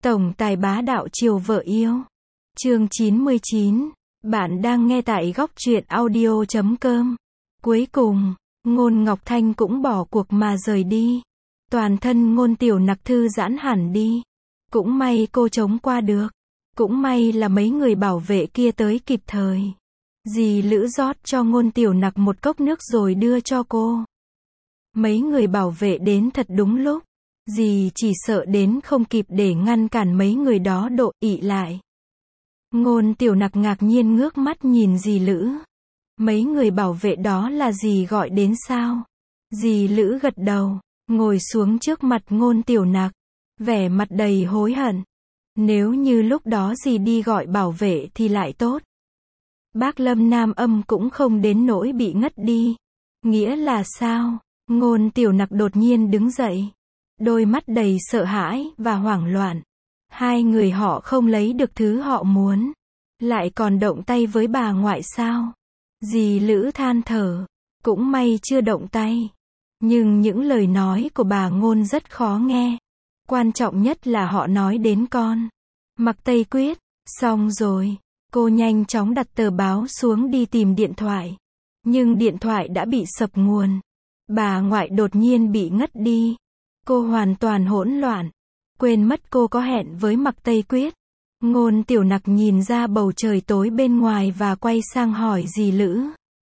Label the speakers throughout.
Speaker 1: Tổng tài bá đạo chiều vợ yêu. Chương 99. Bạn đang nghe tại góc truyện audio.com. Cuối cùng, Ngôn Ngọc Thanh cũng bỏ cuộc mà rời đi. Toàn thân Ngôn Tiểu Nặc thư giãn hẳn đi. Cũng may cô chống qua được. Cũng may là mấy người bảo vệ kia tới kịp thời. Dì Lữ rót cho Ngôn Tiểu Nặc một cốc nước rồi đưa cho cô. Mấy người bảo vệ đến thật đúng lúc. Dì chỉ sợ đến không kịp để ngăn cản mấy người đó độ ị lại. Ngôn Tiểu Nặc ngạc nhiên ngước mắt nhìn dì Lữ. Mấy người bảo vệ đó là dì gọi đến sao? Dì Lữ gật đầu, ngồi xuống trước mặt Ngôn Tiểu Nặc, vẻ mặt đầy hối hận. Nếu như lúc đó dì đi gọi bảo vệ thì lại tốt. Bác Lâm Nam Âm cũng không đến nỗi bị ngất đi. Nghĩa là sao? Ngôn Tiểu Nặc đột nhiên đứng dậy. Đôi mắt đầy sợ hãi và hoảng loạn. Hai người họ không lấy được thứ họ muốn. Lại còn động tay với bà ngoại sao? Dì Lữ than thở. Cũng may chưa động tay. Nhưng những lời nói của bà Ngôn rất khó nghe. Quan trọng nhất là họ nói đến con. Mặc Tây Quyết. Xong rồi. Cô nhanh chóng đặt tờ báo xuống đi tìm điện thoại. Nhưng điện thoại đã bị sập nguồn. Bà ngoại đột nhiên bị ngất đi. Cô hoàn toàn hỗn loạn. Quên mất cô có hẹn với Mặc Tây Quyết. Ngôn Tiểu Nặc nhìn ra bầu trời tối bên ngoài và quay sang hỏi dì Lữ.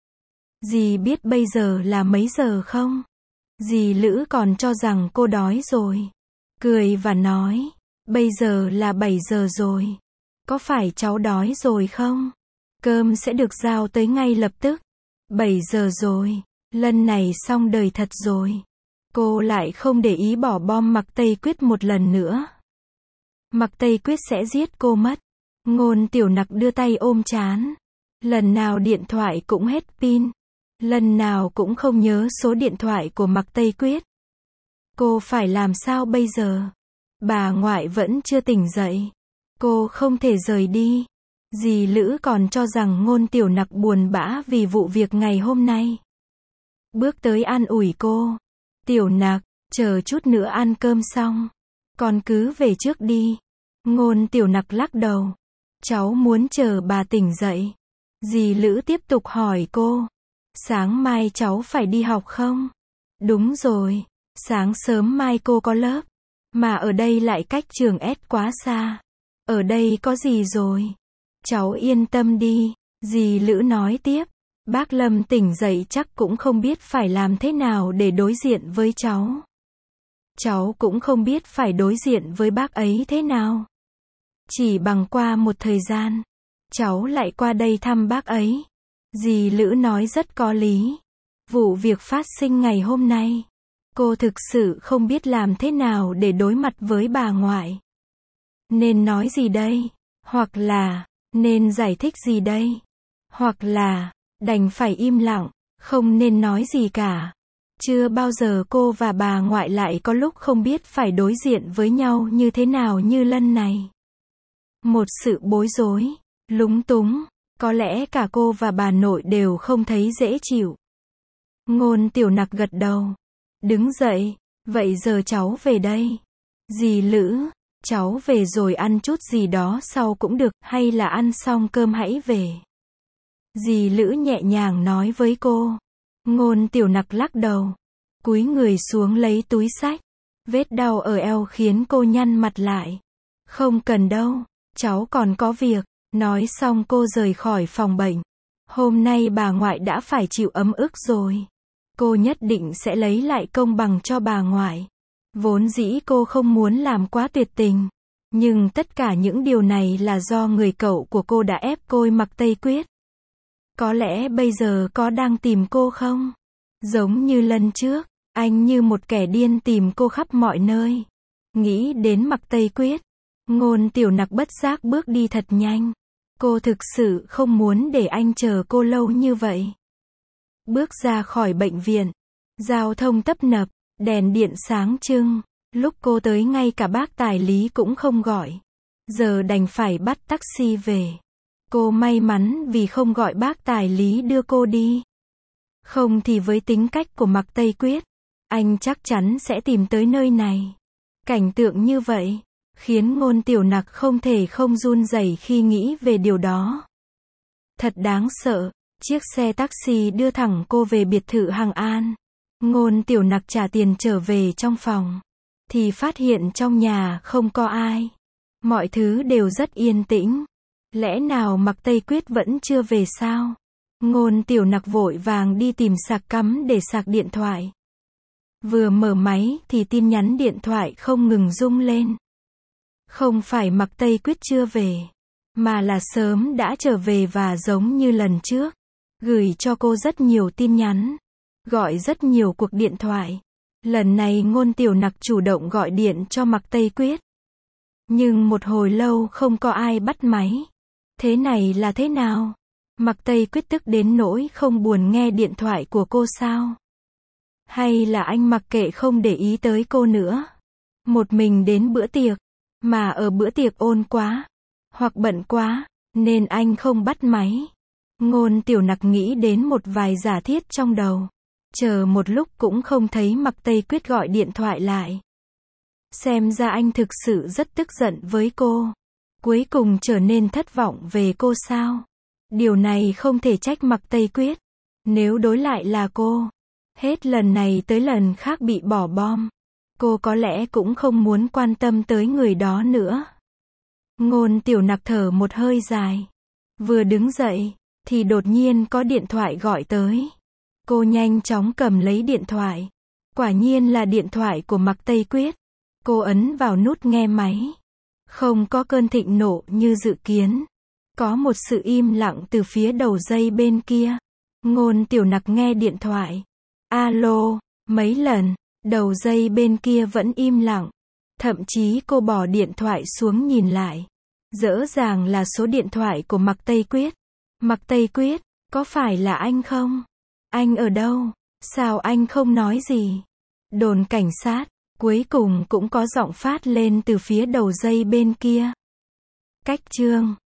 Speaker 1: Dì biết bây giờ là mấy giờ không? Dì Lữ còn cho rằng cô đói rồi. Cười và nói. Bây giờ là 7 giờ rồi. Có phải cháu đói rồi không? Cơm sẽ được giao tới ngay lập tức. 7 giờ rồi. Lần này xong đời thật rồi. Cô lại không để ý bỏ bom Mặc Tây Quyết một lần nữa. Mặc Tây Quyết sẽ giết cô mất. Ngôn Tiểu Nặc đưa tay ôm trán. Lần nào điện thoại cũng hết pin. Lần nào cũng không nhớ số điện thoại của Mặc Tây Quyết. Cô phải làm sao bây giờ? Bà ngoại vẫn chưa tỉnh dậy. Cô không thể rời đi. Dì Lữ còn cho rằng Ngôn Tiểu Nặc buồn bã vì vụ việc ngày hôm nay. Bước tới an ủi cô. Tiểu Nặc, chờ chút nữa ăn cơm xong. Con cứ về trước đi. Ngôn Tiểu Nặc lắc đầu. Cháu muốn chờ bà tỉnh dậy. Dì Lữ tiếp tục hỏi cô. Sáng mai cháu phải đi học không? Đúng rồi. Sáng sớm mai cô có lớp. Mà ở đây lại cách trường S quá xa. Ở đây có gì rồi? Cháu yên tâm đi. Dì Lữ nói tiếp. Bác Lâm tỉnh dậy chắc cũng không biết phải làm thế nào để đối diện với cháu. Cháu cũng không biết phải đối diện với bác ấy thế nào. Chỉ bằng qua một thời gian, cháu lại qua đây thăm bác ấy. Dì Lữ nói rất có lý. Vụ việc phát sinh ngày hôm nay, cô thực sự không biết làm thế nào để đối mặt với bà ngoại. Nên nói gì đây? Hoặc là, nên giải thích gì đây? Hoặc là, đành phải im lặng, không nên nói gì cả. Chưa bao giờ cô và bà ngoại lại có lúc không biết phải đối diện với nhau như thế nào như lần này. Một sự bối rối, lúng túng, có lẽ cả cô và bà nội đều không thấy dễ chịu. Ngôn Tiểu Nặc gật đầu. Đứng dậy, vậy giờ cháu về đây. Dì Lữ, cháu về rồi ăn chút gì đó sau cũng được, hay là ăn xong cơm hãy về. Dì Lữ nhẹ nhàng nói với cô. Ngôn Tiểu Nặc lắc đầu. Cúi người xuống lấy túi xách. Vết đau ở eo khiến cô nhăn mặt lại. Không cần đâu, cháu còn có việc. Nói xong cô rời khỏi phòng bệnh. Hôm nay bà ngoại đã phải chịu ấm ức rồi. Cô nhất định sẽ lấy lại công bằng cho bà ngoại. Vốn dĩ cô không muốn làm quá tuyệt tình. Nhưng tất cả những điều này là do người cậu của cô đã ép cô Mặc Tây Quyết. Có lẽ bây giờ có đang tìm cô không? Giống như lần trước, anh như một kẻ điên tìm cô khắp mọi nơi. Nghĩ đến Mặc Tây Quyết, Ngôn Tiểu Nặc bất giác bước đi thật nhanh. Cô thực sự không muốn để anh chờ cô lâu như vậy. Bước ra khỏi bệnh viện, giao thông tấp nập, đèn điện sáng trưng. Lúc cô tới ngay cả bác tài lý cũng không gọi. Giờ đành phải bắt taxi về. Cô may mắn vì không gọi bác tài lý đưa cô đi. Không thì với tính cách của Mặc Tây Quyết, anh chắc chắn sẽ tìm tới nơi này. Cảnh tượng như vậy, khiến Ngôn Tiểu Nặc không thể không run rẩy khi nghĩ về điều đó. Thật đáng sợ, chiếc xe taxi đưa thẳng cô về biệt thự Hằng An. Ngôn Tiểu Nặc trả tiền trở về trong phòng, thì phát hiện trong nhà không có ai. Mọi thứ đều rất yên tĩnh. Lẽ nào Mạc Tây Quyết vẫn chưa về sao? Ngôn Tiểu Nặc vội vàng đi tìm sạc cắm để sạc điện thoại. Vừa mở máy thì tin nhắn điện thoại không ngừng rung lên. Không phải Mạc Tây Quyết chưa về, mà là sớm đã trở về và giống như lần trước, gửi cho cô rất nhiều tin nhắn, gọi rất nhiều cuộc điện thoại. Lần này Ngôn Tiểu Nặc chủ động gọi điện cho Mạc Tây Quyết. Nhưng một hồi lâu không có ai bắt máy. Thế này là thế nào? Mạc Tây Quyết tức đến nỗi không buồn nghe điện thoại của cô sao? Hay là anh mặc kệ không để ý tới cô nữa? Một mình đến bữa tiệc, mà ở bữa tiệc ôn quá, hoặc bận quá, nên anh không bắt máy. Ngôn Tiểu Nặc nghĩ đến một vài giả thiết trong đầu. Chờ một lúc cũng không thấy Mạc Tây Quyết gọi điện thoại lại. Xem ra anh thực sự rất tức giận với cô. Cuối cùng trở nên thất vọng về cô sao? Điều này không thể trách Mạc Tây Quyết. Nếu đối lại là cô, hết lần này tới lần khác bị bỏ bom, cô có lẽ cũng không muốn quan tâm tới người đó nữa. Ngôn Tiểu Nặc thở một hơi dài. Vừa đứng dậy, thì đột nhiên có điện thoại gọi tới. Cô nhanh chóng cầm lấy điện thoại. Quả nhiên là điện thoại của Mạc Tây Quyết. Cô ấn vào nút nghe máy. Không có cơn thịnh nộ như dự kiến. Có một sự im lặng từ phía đầu dây bên kia. Ngôn Tiểu Nặc nghe điện thoại. Alo, mấy lần, đầu dây bên kia vẫn im lặng. Thậm chí cô bỏ điện thoại xuống nhìn lại. Rõ ràng là số điện thoại của Mạc Tây Quyết. Mạc Tây Quyết, có phải là anh không? Anh ở đâu? Sao anh không nói gì? Đồn cảnh sát, cuối cùng cũng có giọng phát lên từ phía đầu dây bên kia. Cách chương